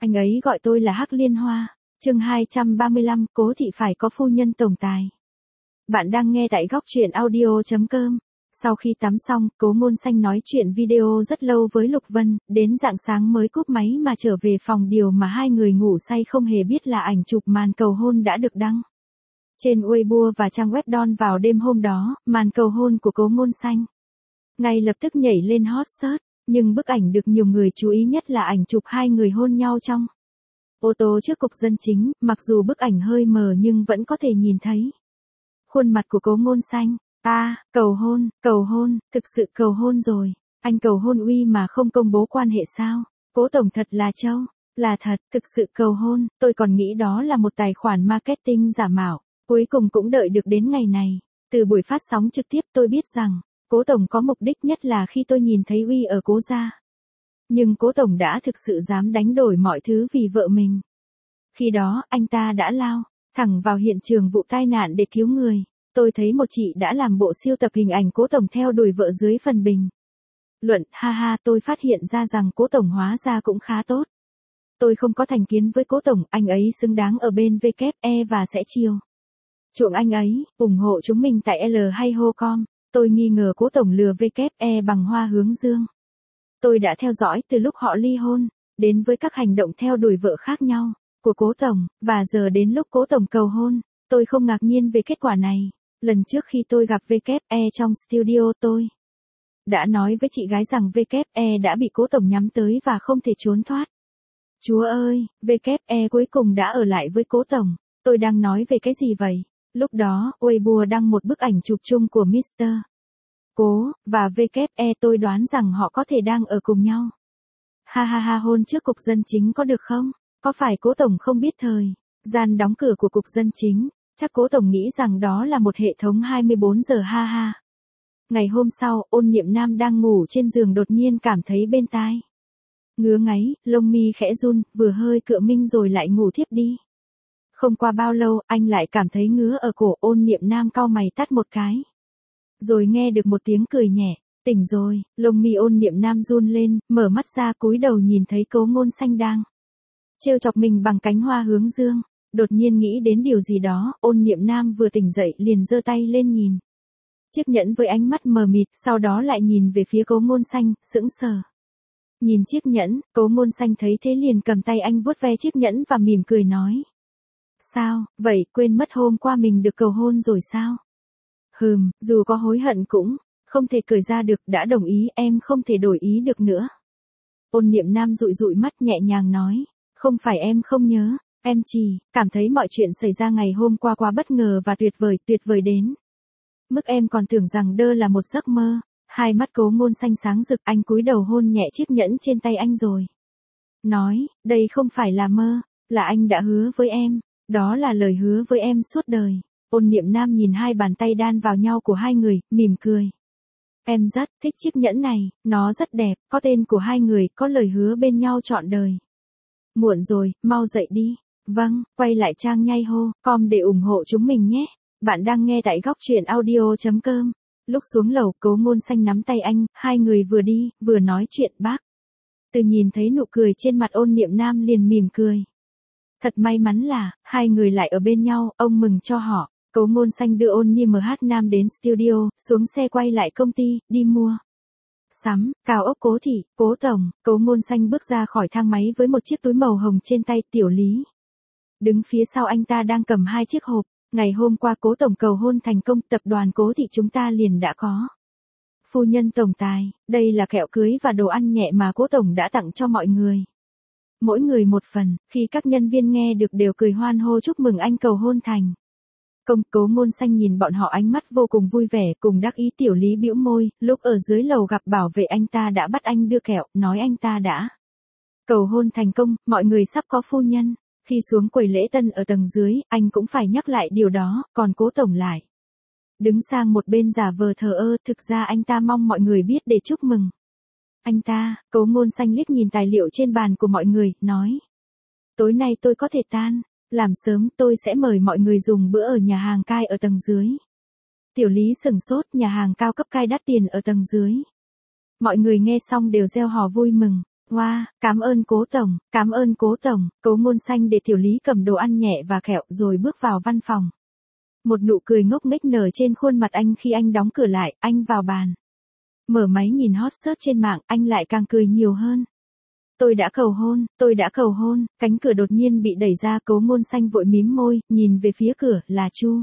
Anh ấy gọi tôi là Hắc Liên Hoa. Chương 235, Cố thị phải có phu nhân tổng tài. Bạn đang nghe tại góc truyện audio.com. Sau khi tắm xong, Cố Ngôn Xanh nói chuyện video rất lâu với Lục Vân, đến rạng sáng mới cúp máy mà trở về phòng điều mà hai người ngủ say không hề biết là ảnh chụp màn cầu hôn đã được đăng trên Weibo và trang web Don vào đêm hôm đó. Màn cầu hôn của Cố Ngôn Xanh ngay lập tức nhảy lên hot search, nhưng bức ảnh được nhiều người chú ý nhất là ảnh chụp hai người hôn nhau trong ô tô trước cục dân chính. Mặc dù bức ảnh hơi mờ nhưng vẫn có thể nhìn thấy khuôn mặt của Cố Ngôn Xanh. Cầu hôn, thực sự cầu hôn rồi. Anh cầu hôn uy mà không công bố quan hệ sao? Cố tổng thật là trâu. Là thật, thực sự cầu hôn, tôi còn nghĩ đó là một tài khoản marketing giả mạo. Cuối cùng cũng đợi được đến ngày này. Từ buổi phát sóng trực tiếp tôi biết rằng, Cố tổng có mục đích nhất là khi tôi nhìn thấy uy ở Cố gia. Nhưng Cố tổng đã thực sự dám đánh đổi mọi thứ vì vợ mình. Khi đó, anh ta đã lao thẳng vào hiện trường vụ tai nạn để cứu người. Tôi thấy một chị đã làm bộ siêu tập hình ảnh Cố tổng theo đuổi vợ dưới phần bình luận, tôi phát hiện ra rằng Cố tổng hóa ra cũng khá tốt. Tôi không có thành kiến với Cố tổng, anh ấy xứng đáng ở bên WE và sẽ chiều chuộng anh ấy, ủng hộ chúng mình tại L hay Hocom. Tôi nghi ngờ Cố tổng lừa WE bằng Hoa Hướng Dương. Tôi đã theo dõi từ lúc họ ly hôn, đến với các hành động theo đuổi vợ khác nhau của Cố tổng, và giờ đến lúc Cố tổng cầu hôn, tôi không ngạc nhiên về kết quả này. Lần trước khi tôi gặp WE trong studio tôi đã nói với chị gái rằng WE đã bị Cố tổng nhắm tới và không thể trốn thoát. Chúa ơi, WE cuối cùng đã ở lại với Cố tổng. Tôi đang nói về cái gì vậy? Lúc đó, Weibo đăng một bức ảnh chụp chung của Mr. Cố và WE, tôi đoán rằng họ có thể đang ở cùng nhau. Hôn trước cục dân chính có được không? Có phải Cố tổng không biết thời gian đóng cửa của cục dân chính? Chắc Cố tổng nghĩ rằng đó là một hệ thống 24 giờ Ngày hôm sau, Ôn Niệm Nam đang ngủ trên giường đột nhiên cảm thấy bên tai ngứa ngáy, lông mi khẽ run, vừa hơi cựa minh rồi lại ngủ thiếp đi. Không qua bao lâu, anh lại cảm thấy ngứa ở cổ. Ôn Niệm Nam cau mày tắt một cái, rồi nghe được một tiếng cười nhẹ. Tỉnh rồi. Lông mi Ôn Niệm Nam run lên, mở mắt ra cúi đầu nhìn thấy Cố Ngôn Xanh đang trêu chọc mình bằng cánh Hoa Hướng Dương. Đột nhiên nghĩ đến điều gì đó, Ôn Niệm Nam vừa tỉnh dậy liền giơ tay lên nhìn chiếc nhẫn với ánh mắt mờ mịt, sau đó lại nhìn về phía Cố Ngôn Xanh, sững sờ. Nhìn chiếc nhẫn, Cố Ngôn Xanh thấy thế liền cầm tay anh vuốt ve chiếc nhẫn và mỉm cười nói. Sao, vậy, quên mất hôm qua mình được cầu hôn rồi sao? Dù có hối hận cũng không thể cởi ra được, đã đồng ý, em không thể đổi ý được nữa. Ôn Niệm Nam dụi dụi mắt nhẹ nhàng nói, không phải em không nhớ, em chỉ cảm thấy mọi chuyện xảy ra ngày hôm qua quá bất ngờ và tuyệt vời đến mức em còn tưởng rằng đó là một giấc mơ. Hai mắt Cố Ngôn Xanh sáng rực, anh cúi đầu hôn nhẹ chiếc nhẫn trên tay anh rồi nói, đây không phải là mơ, là anh đã hứa với em, đó là lời hứa với em suốt đời. Ôn Niệm Nam nhìn hai bàn tay đan vào nhau của hai người, mỉm cười. Em rất thích chiếc nhẫn này, nó rất đẹp, có tên của hai người, có lời hứa bên nhau trọn đời. Muộn rồi, mau dậy đi. Vâng, quay lại trang nhây.com để ủng hộ chúng mình nhé. Bạn đang nghe tại góc truyện audio.com. Lúc xuống lầu, Cố Ngôn Xanh nắm tay anh, hai người vừa đi, vừa nói chuyện bác. Từ nhìn thấy nụ cười trên mặt Ôn Niệm Nam liền mỉm cười. Thật may mắn là, hai người lại ở bên nhau, ông mừng cho họ. Cố Ngôn Xanh đưa Ôn Niệm Nam đến studio, xuống xe quay lại công ty, đi mua sắm, cao ốc Cố thị, Cố tổng. Cố Ngôn Xanh bước ra khỏi thang máy với một chiếc túi màu hồng trên tay. Tiểu Lý đứng phía sau anh ta đang cầm hai chiếc hộp. Ngày hôm qua Cố tổng cầu hôn thành công, tập đoàn Cố thị chúng ta liền đã có phu nhân tổng tài. Đây là kẹo cưới và đồ ăn nhẹ mà Cố tổng đã tặng cho mọi người, mỗi người một phần. Khi các nhân viên nghe được đều cười hoan hô chúc mừng anh cầu hôn thành công. Cố Ngôn Xanh nhìn bọn họ ánh mắt vô cùng vui vẻ cùng đắc ý. Tiểu Lý bĩu môi, lúc ở dưới lầu gặp bảo vệ anh ta đã bắt anh đưa kẹo, nói anh ta đã cầu hôn thành công, mọi người sắp có phu nhân. Khi xuống quầy lễ tân ở tầng dưới, anh cũng phải nhắc lại điều đó, còn Cố tổng lại đứng sang một bên giả vờ thờ ơ. Thực ra anh ta mong mọi người biết để chúc mừng anh ta. Cố Ngôn Xanh liếc nhìn tài liệu trên bàn của mọi người, nói, tối nay tôi có thể tan làm sớm, tôi sẽ mời mọi người dùng bữa ở nhà hàng cai ở tầng dưới. Tiểu Lý sửng sốt, nhà hàng cao cấp cai đắt tiền ở tầng dưới. Mọi người nghe xong đều reo hò vui mừng. Wow, cảm ơn cố tổng, cảm ơn cố tổng. Cố Ngôn Xanh để Tiểu Lý cầm đồ ăn nhẹ và kẹo rồi bước vào văn phòng. Một nụ cười ngốc nghếch nở trên khuôn mặt anh khi anh đóng cửa lại, anh vào bàn. Mở máy nhìn hot search trên mạng, anh lại càng cười nhiều hơn. Tôi đã cầu hôn, cánh cửa đột nhiên bị đẩy ra, Cố Ngôn Xanh vội mím môi, nhìn về phía cửa, là Chu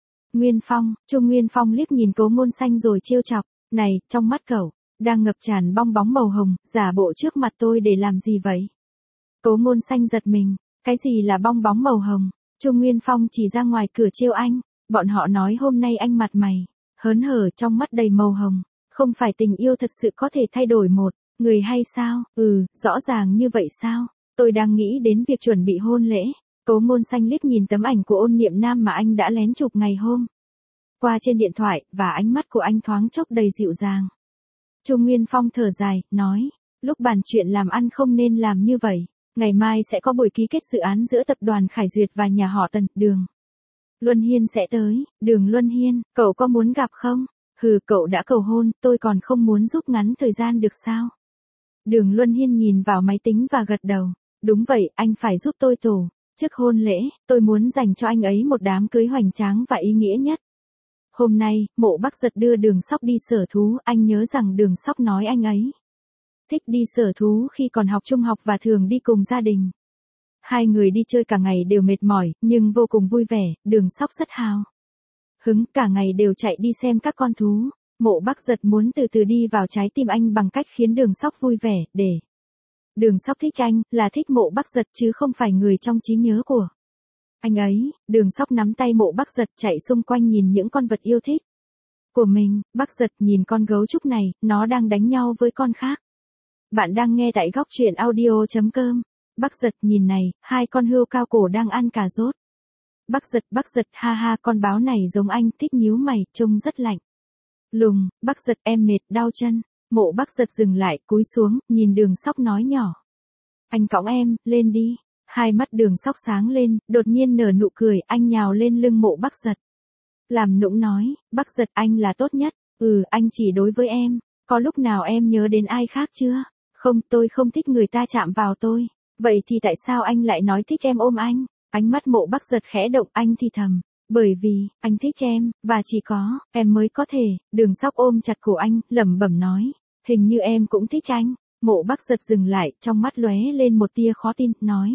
Nguyên Phong liếc nhìn Cố Ngôn Xanh rồi trêu chọc, này, trong mắt cậu, đang ngập tràn bong bóng màu hồng, giả bộ trước mặt tôi để làm gì vậy? Cố Ngôn Xanh giật mình, cái gì là bong bóng màu hồng? Chu Nguyên Phong chỉ ra ngoài cửa trêu anh, bọn họ nói hôm nay anh mặt mày hớn hở, trong mắt đầy màu hồng, không phải tình yêu thật sự có thể thay đổi một người hay sao? Rõ ràng như vậy sao? Tôi đang nghĩ đến việc chuẩn bị hôn lễ. Cố Ngôn Xanh liếc nhìn tấm ảnh của Ôn Niệm Nam mà anh đã lén chụp ngày hôm qua trên điện thoại, và ánh mắt của anh thoáng chốc đầy dịu dàng. Chu Nguyên Phong thở dài, nói, lúc bàn chuyện làm ăn không nên làm như vậy. Ngày mai sẽ có buổi ký kết dự án giữa tập đoàn Khải Duyệt và nhà họ Tần, Đường Luân Hiên sẽ tới. Đường Luân Hiên, cậu có muốn gặp không? Cậu đã cầu hôn, tôi còn không muốn rút ngắn thời gian được sao? Đường Luân Hiên nhìn vào máy tính và gật đầu. Đúng vậy, anh phải giúp tôi tổ chức hôn lễ, tôi muốn dành cho anh ấy một đám cưới hoành tráng và ý nghĩa nhất. Hôm nay, Mộ Bắc Giật đưa Đường Sóc đi sở thú, anh nhớ rằng Đường Sóc nói anh ấy thích đi sở thú khi còn học trung học và thường đi cùng gia đình. Hai người đi chơi cả ngày đều mệt mỏi, nhưng vô cùng vui vẻ, Đường Sóc rất hào hứng, cả ngày đều chạy đi xem các con thú. Mộ Bắc Giật muốn từ từ đi vào trái tim anh bằng cách khiến Đường Sóc vui vẻ, để Đường Sóc thích anh, là thích Mộ Bắc Giật chứ không phải người trong trí nhớ của anh ấy. Đường Sóc nắm tay Mộ Bắc Giật chạy xung quanh nhìn những con vật yêu thích của mình. Bắc Giật nhìn con gấu trúc này, nó đang đánh nhau với con khác. Bạn đang nghe tại góc truyện audio.com. Bắc Giật nhìn này, hai con hươu cao cổ đang ăn cà rốt. Bắc Giật, ha ha, con báo này giống anh, thích nhíu mày, trông rất lạnh lùng. Bắc Giật, em mệt, đau chân. Mộ Bắc Giật dừng lại, cúi xuống, nhìn Đường Sóc nói nhỏ. Anh cõng em, lên đi. Hai mắt Đường Sóc sáng lên, đột nhiên nở nụ cười, anh nhào lên lưng Mộ Bắc Giật. Làm nũng nói, Bắc Giật, anh là tốt nhất. Anh chỉ đối với em. Có lúc nào em nhớ đến ai khác chưa? Không, tôi không thích người ta chạm vào tôi. Vậy thì tại sao anh lại nói thích em ôm anh? Ánh mắt Mộ Bắc Giật khẽ động, anh thì thầm. Bởi vì, anh thích em, và chỉ có em mới có thể. Đường Sóc ôm chặt cổ anh, lẩm bẩm nói. Hình như em cũng thích anh. Mộ Bắc Giật dừng lại, trong mắt lóe lên một tia khó tin, nói.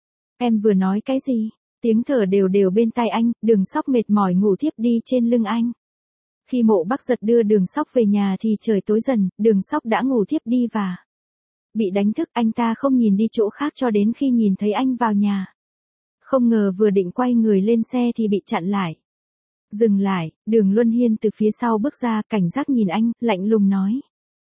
Em vừa nói cái gì? Tiếng thở đều đều bên tai anh, Đường Sóc mệt mỏi ngủ thiếp đi trên lưng anh. Khi Mộ Bắc Giật đưa Đường Sóc về nhà thì trời tối dần, Đường Sóc đã ngủ thiếp đi và bị đánh thức. Anh ta không nhìn đi chỗ khác cho đến khi nhìn thấy anh vào nhà. Không ngờ vừa định quay người lên xe thì bị chặn lại. Dừng lại, Đường Luân Hiên từ phía sau bước ra, cảnh giác nhìn anh, lạnh lùng nói.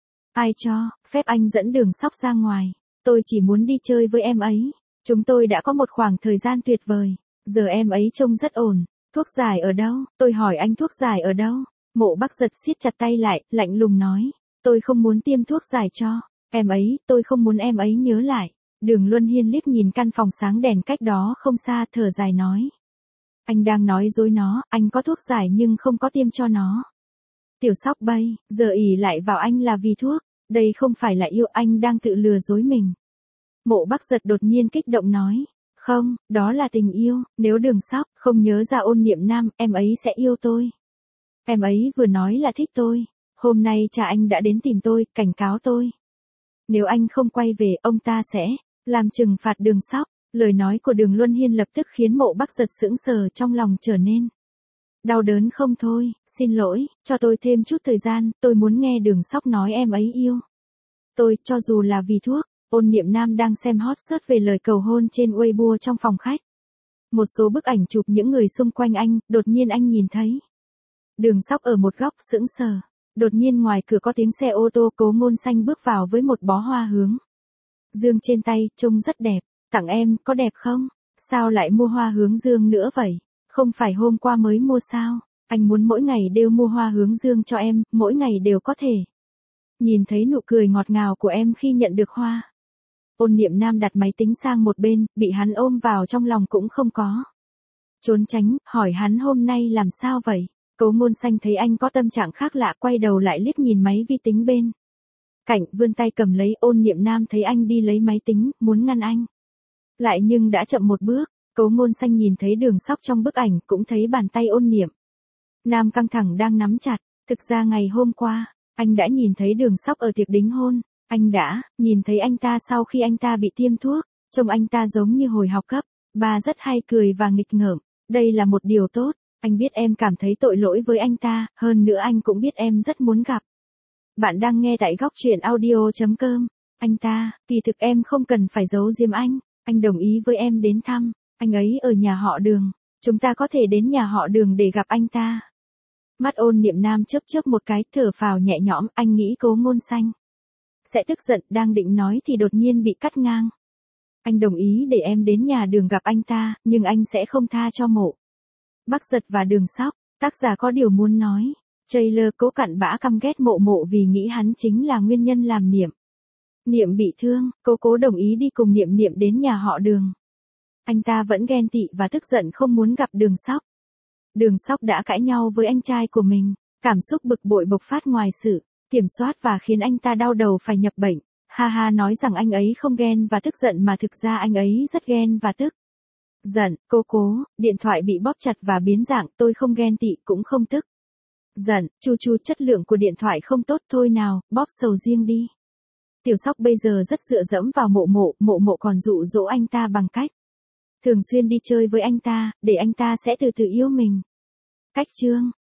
Ai cho phép anh dẫn Đường Sóc ra ngoài? Tôi chỉ muốn đi chơi với em ấy. Chúng tôi đã có một khoảng thời gian tuyệt vời. Giờ em ấy trông rất ổn. Thuốc giải ở đâu? Tôi hỏi anh thuốc giải ở đâu? Mộ Bắc Giật siết chặt tay lại, lạnh lùng nói. Tôi không muốn tiêm thuốc giải cho em ấy, tôi không muốn em ấy nhớ lại. Đường Luân Hiên liếc nhìn căn phòng sáng đèn cách đó không xa, thở dài nói. Anh đang nói dối nó, anh có thuốc giải nhưng không có tiêm cho nó. Tiểu Sóc bây giờ ỷ lại vào anh là vì thuốc. Đây không phải là yêu, anh đang tự lừa dối mình. Mộ Bắc Giật đột nhiên kích động nói. Không, đó là tình yêu. Nếu Đường Sóc không nhớ ra Ôn Niệm Nam, em ấy sẽ yêu tôi. Em ấy vừa nói là thích tôi. Hôm nay cha anh đã đến tìm tôi, cảnh cáo tôi. Nếu anh không quay về, ông ta sẽ làm trừng phạt Đường Sóc. Lời nói của Đường Luân Hiên lập tức khiến Mộ Bắc Giật sững sờ, trong lòng trở nên đau đớn không thôi. Xin lỗi, cho tôi thêm chút thời gian, tôi muốn nghe Đường Sóc nói em ấy yêu tôi, cho dù là vì thuốc. Ôn Niệm Nam đang xem hot search về lời cầu hôn trên Weibo trong phòng khách. Một số bức ảnh chụp những người xung quanh anh, đột nhiên anh nhìn thấy Đường Sóc ở một góc, sững sờ. Đột nhiên ngoài cửa có tiếng xe ô tô, Cố Ngôn Xanh bước vào với một bó hoa hướng dương trên tay, trông rất đẹp. Tặng em, có đẹp không? Sao lại mua hoa hướng dương nữa vậy? Không phải hôm qua mới mua sao? Anh muốn mỗi ngày đều mua hoa hướng dương cho em, mỗi ngày đều có thể nhìn thấy nụ cười ngọt ngào của em khi nhận được hoa. Ôn Niệm Nam đặt máy tính sang một bên, bị hắn ôm vào trong lòng cũng không có trốn tránh, hỏi hắn hôm nay làm sao vậy? Cố Ngôn Xanh thấy anh có tâm trạng khác lạ, quay đầu lại liếc nhìn máy vi tính bên cạnh vươn tay cầm lấy. Ôn Niệm Nam thấy anh đi lấy máy tính, muốn ngăn anh. Lại nhưng đã chậm một bước, Cố Ngôn Xanh nhìn thấy Đường Sóc trong bức ảnh, cũng thấy bàn tay Ôn Niệm Nam căng thẳng đang nắm chặt. Thực ra ngày hôm qua, anh đã nhìn thấy Đường Sóc ở tiệc đính hôn. Anh đã nhìn thấy anh ta sau khi anh ta bị tiêm thuốc, trông anh ta giống như hồi học cấp 3 rất hay cười và nghịch ngợm. Đây là một điều tốt, anh biết em cảm thấy tội lỗi với anh ta, hơn nữa anh cũng biết em rất muốn gặp. Bạn đang nghe tại Góc Truyện Audio.com. Anh ta, kỳ thực em không cần phải giấu giếm anh đồng ý với em đến thăm, anh ấy ở nhà họ Đường, chúng ta có thể đến nhà họ Đường để gặp anh ta. Mắt Ôn Niệm Nam chớp chớp một cái, thở phào nhẹ nhõm, anh nghĩ Cố Ngôn Xanh sẽ tức giận, đang định nói thì đột nhiên bị cắt ngang. Anh đồng ý để em đến nhà Đường gặp anh ta, nhưng anh sẽ không tha cho Mộ Bắc Giật và Đường Sóc. Tác giả có điều muốn nói. Trailer. Cố cặn bã căm ghét Mộ vì nghĩ hắn chính là nguyên nhân làm Niệm bị thương. Cố đồng ý đi cùng Niệm đến nhà họ Đường. Anh ta vẫn ghen tị và tức giận không muốn gặp Đường Sóc. Đường Sóc đã cãi nhau với anh trai của mình, cảm xúc bực bội bộc phát ngoài sự kiểm soát và khiến anh ta đau đầu phải nhập bệnh. Ha nói rằng anh ấy không ghen và tức giận mà thực ra anh ấy rất ghen và tức giận. Cố, điện thoại bị bóp chặt và biến dạng. Tôi không ghen tị cũng không tức giận. Chu chất lượng của điện thoại không tốt thôi nào, bóp sầu riêng đi. Tiểu Sóc bây giờ rất dựa dẫm vào Mộ còn dụ dỗ anh ta bằng cách thường xuyên đi chơi với anh ta, để anh ta sẽ từ từ yêu mình. Cách chương